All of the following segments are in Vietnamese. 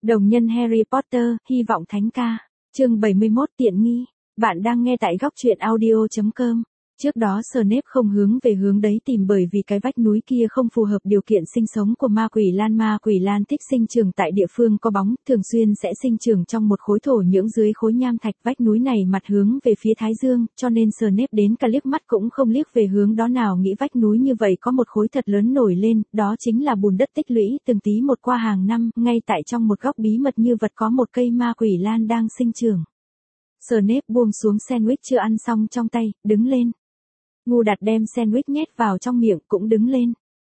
Đồng nhân Harry Potter, hy vọng thánh ca. Chương 71 tiện nghi. Bạn đang nghe tại góc truyện audio.com. Trước đó Snape không hướng về hướng đấy tìm bởi vì cái vách núi kia không phù hợp điều kiện sinh sống của ma quỷ Lan. Ma quỷ Lan thích sinh trưởng tại địa phương có bóng, thường xuyên sẽ sinh trưởng trong một khối thổ nhưỡng dưới khối nham thạch. Vách núi này mặt hướng về phía Thái Dương, cho nên Snape đến cả liếc mắt cũng không liếc về hướng đó, nào nghĩ vách núi như vậy có một khối thật lớn nổi lên, đó chính là bùn đất tích lũy từng tí một qua hàng năm. Ngay tại trong một góc bí mật như vật có một cây ma quỷ Lan đang sinh trưởng. Snape buông xuống sandwich chưa ăn xong trong tay, đứng lên. Ngu Đạt đem sandwich nhét vào trong miệng cũng đứng lên.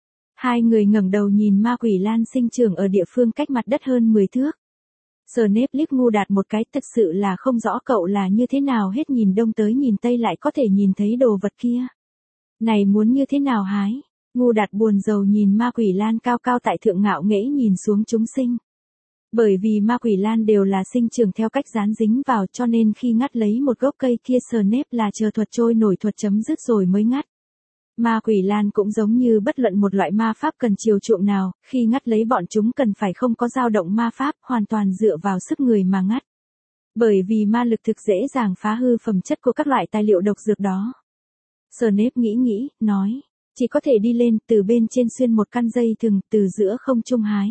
Hai người ngẩng đầu nhìn ma quỷ Lan sinh trưởng ở địa phương cách mặt đất hơn 10 thước. Snape liếc Ngu Đạt một cái, thực sự là không rõ cậu là như thế nào hết, nhìn đông tới nhìn tây lại có thể nhìn thấy đồ vật kia. Này muốn như thế nào hái? Ngu Đạt buồn rầu nhìn ma quỷ Lan cao cao tại thượng, ngạo nghễ nhìn xuống chúng sinh. Bởi vì ma quỷ Lan đều là sinh trưởng theo cách dán dính vào, cho nên khi ngắt lấy một gốc cây kia Snape là chờ thuật trôi nổi thuật chấm dứt rồi mới ngắt. Ma quỷ Lan cũng giống như bất luận một loại ma pháp cần chiều chuộng nào, khi ngắt lấy bọn chúng cần phải không có dao động ma pháp, hoàn toàn dựa vào sức người mà ngắt. Bởi vì ma lực thực dễ dàng phá hư phẩm chất của các loại tài liệu độc dược đó. Snape nghĩ, nói, chỉ có thể đi lên từ bên trên xuyên một căn dây thừng từ giữa không trung hái.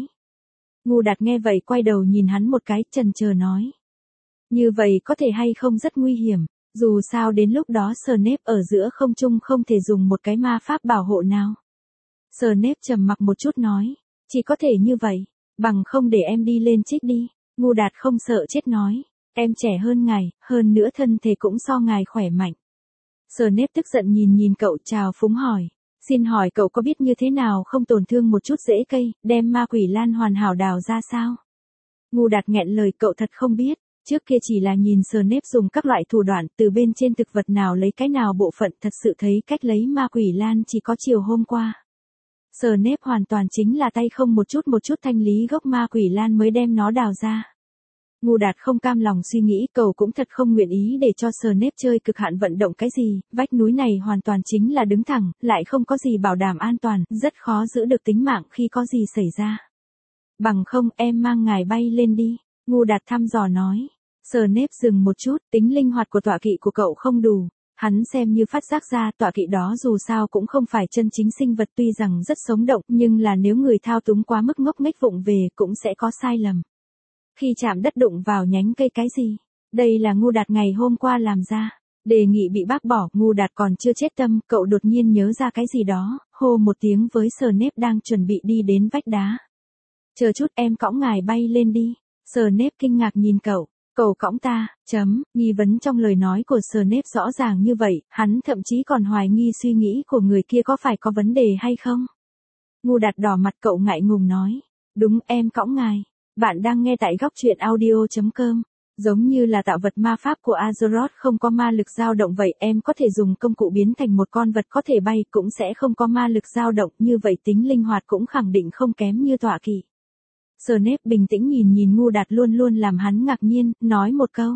Ngu Đạt nghe vậy quay đầu nhìn hắn một cái, chần chờ nói. Như vậy có thể hay không rất nguy hiểm, dù sao đến lúc đó Snape ở giữa không trung không thể dùng một cái ma pháp bảo hộ nào. Snape trầm mặc một chút nói, chỉ có thể như vậy, bằng không để em đi lên trích đi. Ngu Đạt không sợ chết nói, em trẻ hơn ngài, hơn nữa thân thể cũng so ngài khỏe mạnh. Snape tức giận nhìn cậu, chào phúng hỏi. Xin hỏi cậu có biết như thế nào không tổn thương một chút rễ cây, đem ma quỷ Lan hoàn hảo đào ra sao? Ngu Đạt nghẹn lời, cậu thật không biết, trước kia chỉ là nhìn Snape dùng các loại thủ đoạn từ bên trên thực vật nào lấy cái nào bộ phận, thật sự thấy cách lấy ma quỷ Lan chỉ có chiều hôm qua. Snape hoàn toàn chính là tay không một chút thanh lý gốc ma quỷ Lan mới đem nó đào ra. Ngu Đạt không cam lòng suy nghĩ, cậu cũng thật không nguyện ý để cho Snape chơi cực hạn vận động cái gì, vách núi này hoàn toàn chính là đứng thẳng, lại không có gì bảo đảm an toàn, rất khó giữ được tính mạng khi có gì xảy ra. Bằng không em mang ngài bay lên đi, Ngu Đạt thăm dò nói. Snape dừng một chút, tính linh hoạt của tọa kỵ của cậu không đủ. Hắn xem như phát giác ra tọa kỵ đó dù sao cũng không phải chân chính sinh vật, tuy rằng rất sống động, nhưng là nếu người thao túng quá mức ngốc nghếch vụng về cũng sẽ có sai lầm. Khi chạm đất đụng vào nhánh cây cái gì? Đây là Ngu Đạt ngày hôm qua làm ra. Đề nghị bị bác bỏ, Ngu Đạt còn chưa chết tâm, cậu đột nhiên nhớ ra cái gì đó, hô một tiếng với Snape đang chuẩn bị đi đến vách đá. Chờ chút, em cõng ngài bay lên đi. Snape kinh ngạc nhìn cậu. Cậu cõng ta, nghi vấn trong lời nói của Snape rõ ràng như vậy, hắn thậm chí còn hoài nghi suy nghĩ của người kia có phải có vấn đề hay không. Ngu Đạt đỏ mặt, cậu ngại ngùng nói. Đúng, em cõng ngài. Bạn đang nghe tại góc truyện audio.com. Giống như là tạo vật ma pháp của Azeroth không có ma lực dao động vậy, em có thể dùng công cụ biến thành một con vật có thể bay cũng sẽ không có ma lực dao động, như vậy tính linh hoạt cũng khẳng định không kém như tọa kỵ. Snape bình tĩnh nhìn Ngu Đạt luôn luôn làm hắn ngạc nhiên, nói một câu.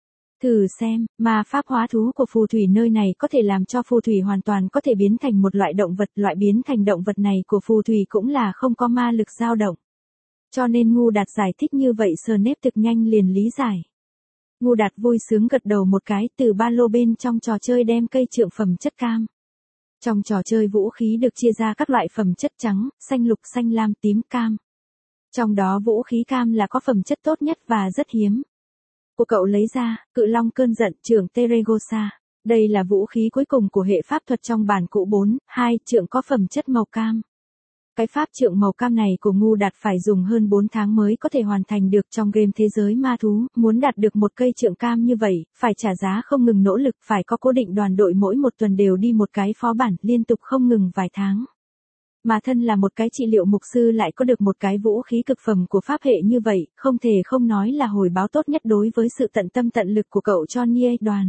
Thử xem, ma pháp hóa thú của phù thủy nơi này có thể làm cho phù thủy hoàn toàn có thể biến thành một loại động vật, loại biến thành động vật này của phù thủy cũng là không có ma lực dao động. Cho nên Ngu Đạt giải thích như vậy Snape thực nhanh liền lý giải. Ngu Đạt vui sướng gật đầu một cái, từ ba lô bên trong trò chơi đem cây trượng phẩm chất cam. Trong trò chơi vũ khí được chia ra các loại phẩm chất trắng, xanh lục, xanh lam, tím, cam. Trong đó vũ khí cam là có phẩm chất tốt nhất và rất hiếm. Của cậu lấy ra, cự long cơn giận, trượng Teregosa. Đây là vũ khí cuối cùng của hệ pháp thuật trong bản cũ 4.2, trượng có phẩm chất màu cam. Cái pháp trượng màu cam này của Ngu Đạt phải dùng hơn 4 tháng mới có thể hoàn thành được trong game thế giới ma thú, muốn đạt được một cây trượng cam như vậy, phải trả giá không ngừng nỗ lực, phải có cố định đoàn đội mỗi một tuần đều đi một cái phó bản, liên tục không ngừng vài tháng. Mà thân là một cái trị liệu mục sư lại có được một cái vũ khí cực phẩm của pháp hệ như vậy, không thể không nói là hồi báo tốt nhất đối với sự tận tâm tận lực của cậu cho Nia đoàn.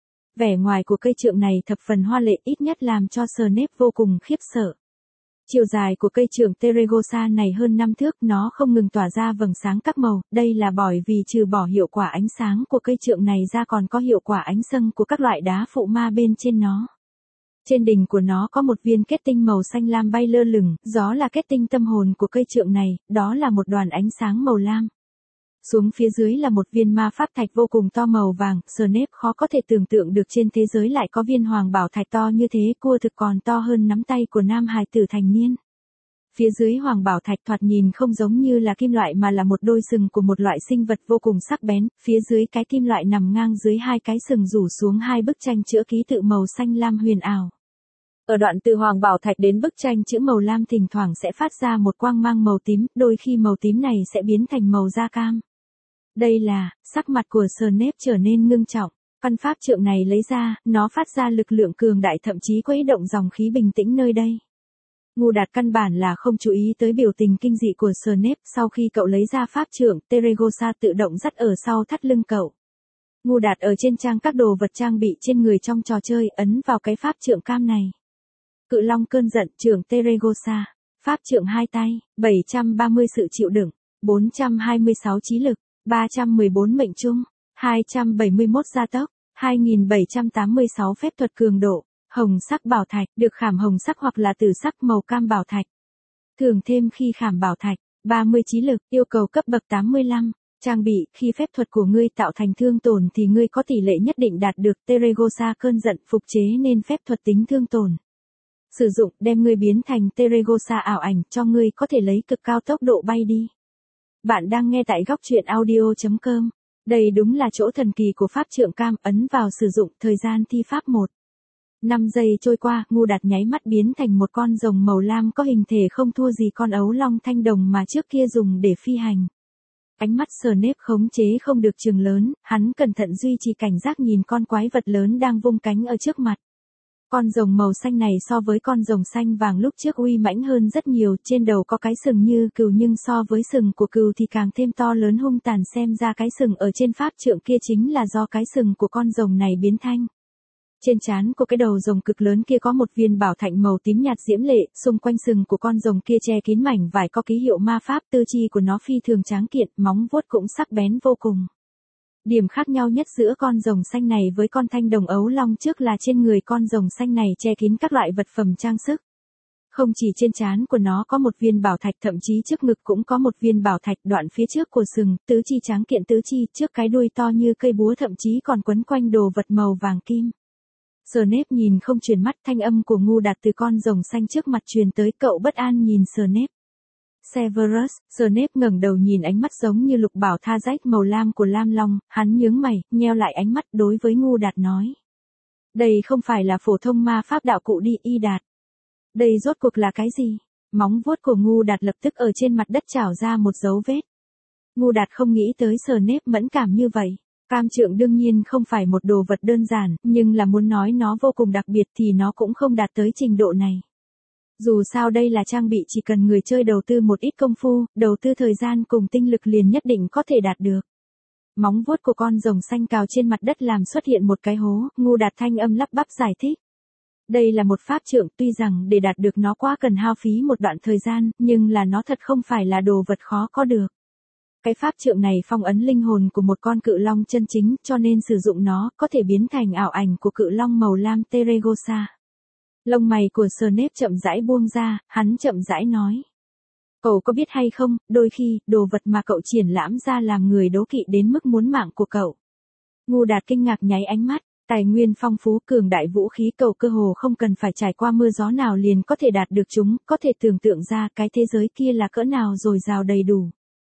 Vẻ ngoài của cây trượng này thập phần hoa lệ, ít nhất làm cho Snape vô cùng khiếp sợ. Chiều dài của cây trượng Teregosa này hơn 5 thước, nó không ngừng tỏa ra vầng sáng các màu, đây là bởi vì trừ bỏ hiệu quả ánh sáng của cây trượng này ra còn có hiệu quả ánh xâng của các loại đá phụ ma bên trên nó. Trên đỉnh của nó có một viên kết tinh màu xanh lam bay lơ lửng, đó là kết tinh tâm hồn của cây trượng này, đó là một đoàn ánh sáng màu lam. Xuống phía dưới là một viên ma pháp thạch vô cùng to màu vàng, Snape khó có thể tưởng tượng được trên thế giới lại có viên hoàng bảo thạch to như thế, cua thực còn to hơn nắm tay của nam hài tử thành niên. Phía dưới hoàng bảo thạch thoạt nhìn không giống như là kim loại mà là một đôi sừng của một loại sinh vật vô cùng sắc bén, phía dưới cái kim loại nằm ngang dưới hai cái sừng rủ xuống hai bức tranh chữ ký tự màu xanh lam huyền ảo. Ở đoạn từ hoàng bảo thạch đến bức tranh chữ màu lam thỉnh thoảng sẽ phát ra một quang mang màu tím, đôi khi màu tím này sẽ biến thành màu da cam. Đây là, sắc mặt của Snape trở nên ngưng trọng. Căn pháp trượng này lấy ra, nó phát ra lực lượng cường đại thậm chí khuấy động dòng khí bình tĩnh nơi đây. Ngu Đạt căn bản là không chú ý tới biểu tình kinh dị của Snape, sau khi cậu lấy ra pháp trượng, Teregosa tự động dắt ở sau thắt lưng cậu. Ngu Đạt ở trên trang các đồ vật trang bị trên người trong trò chơi, ấn vào cái pháp trượng cam này. Cự long cơn giận, trượng Teregosa. Pháp trượng hai tay, 730 sự chịu đựng, 426 trí lực, 314 mệnh trung, 271 gia tốc, 2786 phép thuật cường độ. Hồng sắc bảo thạch, được khảm hồng sắc hoặc là tử sắc màu cam bảo thạch. Thường thêm khi khảm bảo thạch, 30 trí lực, yêu cầu cấp bậc 85. Trang bị, khi phép thuật của ngươi tạo thành thương tổn thì ngươi có tỷ lệ nhất định đạt được Teregosa cơn giận phục chế nên phép thuật tính thương tổn. Sử dụng, đem ngươi biến thành Teregosa ảo ảnh cho ngươi có thể lấy cực cao tốc độ bay đi. Bạn đang nghe tại góc truyện audio.com. Đây đúng là chỗ thần kỳ của pháp trượng cam, ấn vào sử dụng, thời gian thi pháp 1. 5 giây trôi qua, Ngu Đạt nháy mắt biến thành một con rồng màu lam có hình thể không thua gì con ấu long thanh đồng mà trước kia dùng để phi hành. Ánh mắt Snape khống chế không được trừng lớn, hắn cẩn thận duy trì cảnh giác nhìn con quái vật lớn đang vung cánh ở trước mặt. Con rồng màu xanh này so với con rồng xanh vàng lúc trước uy mãnh hơn rất nhiều, trên đầu có cái sừng như cừu nhưng so với sừng của cừu thì càng thêm to lớn hung tàn, xem ra cái sừng ở trên pháp trượng kia chính là do cái sừng của con rồng này biến thành. Trên trán của cái đầu rồng cực lớn kia có một viên bảo thạch màu tím nhạt diễm lệ, xung quanh sừng của con rồng kia che kín mảnh vải có ký hiệu ma pháp, tư chi của nó phi thường tráng kiện, móng vuốt cũng sắc bén vô cùng. Điểm khác nhau nhất giữa con rồng xanh này với con thanh đồng ấu long trước là trên người con rồng xanh này che kín các loại vật phẩm trang sức. Không chỉ trên trán của nó có một viên bảo thạch, thậm chí trước ngực cũng có một viên bảo thạch, đoạn phía trước của sừng, tứ chi tráng kiện tứ chi, trước cái đuôi to như cây búa thậm chí còn quấn quanh đồ vật màu vàng kim. Snape nhìn không chuyển mắt, thanh âm của Ngu Đạt từ con rồng xanh trước mặt truyền tới, cậu bất an nhìn Snape. Severus, Snape ngẩng đầu nhìn ánh mắt giống như lục bảo tha rách màu lam của Lam Long, hắn nhướng mày, nheo lại ánh mắt đối với Ngu Đạt nói. Đây không phải là phổ thông ma pháp đạo cụ đi, Y Đạt. Đây rốt cuộc là cái gì? Móng vuốt của Ngu Đạt lập tức ở trên mặt đất trảo ra một dấu vết. Ngu Đạt không nghĩ tới Snape mẫn cảm như vậy. Cam trượng đương nhiên không phải một đồ vật đơn giản, nhưng là muốn nói nó vô cùng đặc biệt thì nó cũng không đạt tới trình độ này. Dù sao đây là trang bị chỉ cần người chơi đầu tư một ít công phu, đầu tư thời gian cùng tinh lực liền nhất định có thể đạt được. Móng vuốt của con rồng xanh cào trên mặt đất làm xuất hiện một cái hố, Ngu Đạt thanh âm lắp bắp giải thích. Đây là một pháp trượng, tuy rằng để đạt được nó quá cần hao phí một đoạn thời gian, nhưng là nó thật không phải là đồ vật khó có được. Cái pháp trượng này phong ấn linh hồn của một con cự long chân chính, cho nên sử dụng nó có thể biến thành ảo ảnh của cự long màu lam Teregosa. Lông mày của Snape chậm rãi buông ra, hắn chậm rãi nói. Cậu có biết hay không, đôi khi, đồ vật mà cậu triển lãm ra làm người đố kỵ đến mức muốn mạng của cậu. Ngu Đạt kinh ngạc nháy ánh mắt, tài nguyên phong phú cường đại vũ khí cậu cơ hồ không cần phải trải qua mưa gió nào liền có thể đạt được chúng, có thể tưởng tượng ra cái thế giới kia là cỡ nào dồi dào đầy đủ.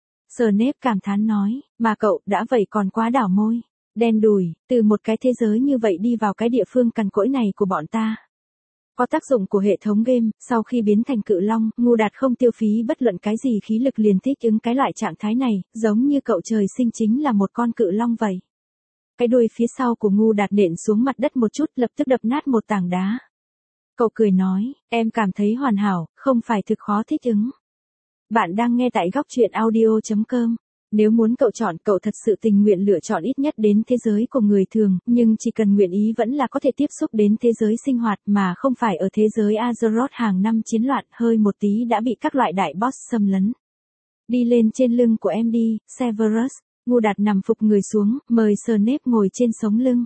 Snape cảm thán nói, mà cậu đã vậy còn quá đảo môi, đen đủi, từ một cái thế giới như vậy đi vào cái địa phương cằn cỗi này của bọn ta. Có tác dụng của hệ thống game, sau khi biến thành cự long, Ngu Đạt không tiêu phí bất luận cái gì khí lực liền thích ứng cái loại trạng thái này, giống như cậu trời sinh chính là một con cự long vậy. Cái đuôi phía sau của Ngu Đạt nện xuống mặt đất một chút, lập tức đập nát một tảng đá. Cậu cười nói, em cảm thấy hoàn hảo, không phải thực khó thích ứng. Bạn đang nghe tại góc truyện audio.com. Nếu muốn cậu chọn, cậu thật sự tình nguyện lựa chọn ít nhất đến thế giới của người thường, nhưng chỉ cần nguyện ý vẫn là có thể tiếp xúc đến thế giới sinh hoạt mà không phải ở thế giới Azeroth hàng năm chiến loạn, hơi một tí đã bị các loại đại boss xâm lấn. Đi lên trên lưng của em đi, Severus. Ngu Đạt nằm phục người xuống, mời Snape ngồi trên sống lưng.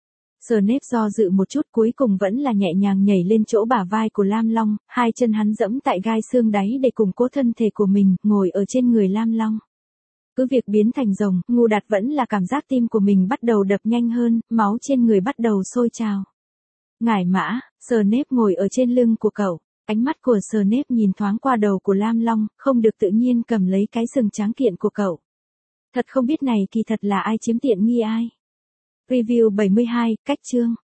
Snape do dự một chút cuối cùng vẫn là nhẹ nhàng nhảy lên chỗ bả vai của Lam Long, hai chân hắn dẫm tại gai xương đáy để củng cố thân thể của mình, ngồi ở trên người Lam Long. Cứ việc biến thành rồng, Ngưu Đạt vẫn là cảm giác tim của mình bắt đầu đập nhanh hơn, máu trên người bắt đầu sôi trào. Ngải Mã, Snape ngồi ở trên lưng của cậu. Ánh mắt của Snape nhìn thoáng qua đầu của Lam Long, không được tự nhiên cầm lấy cái sừng tráng kiện của cậu. Thật không biết này kỳ thật là ai chiếm tiện nghi ai. Review 72, cách chương.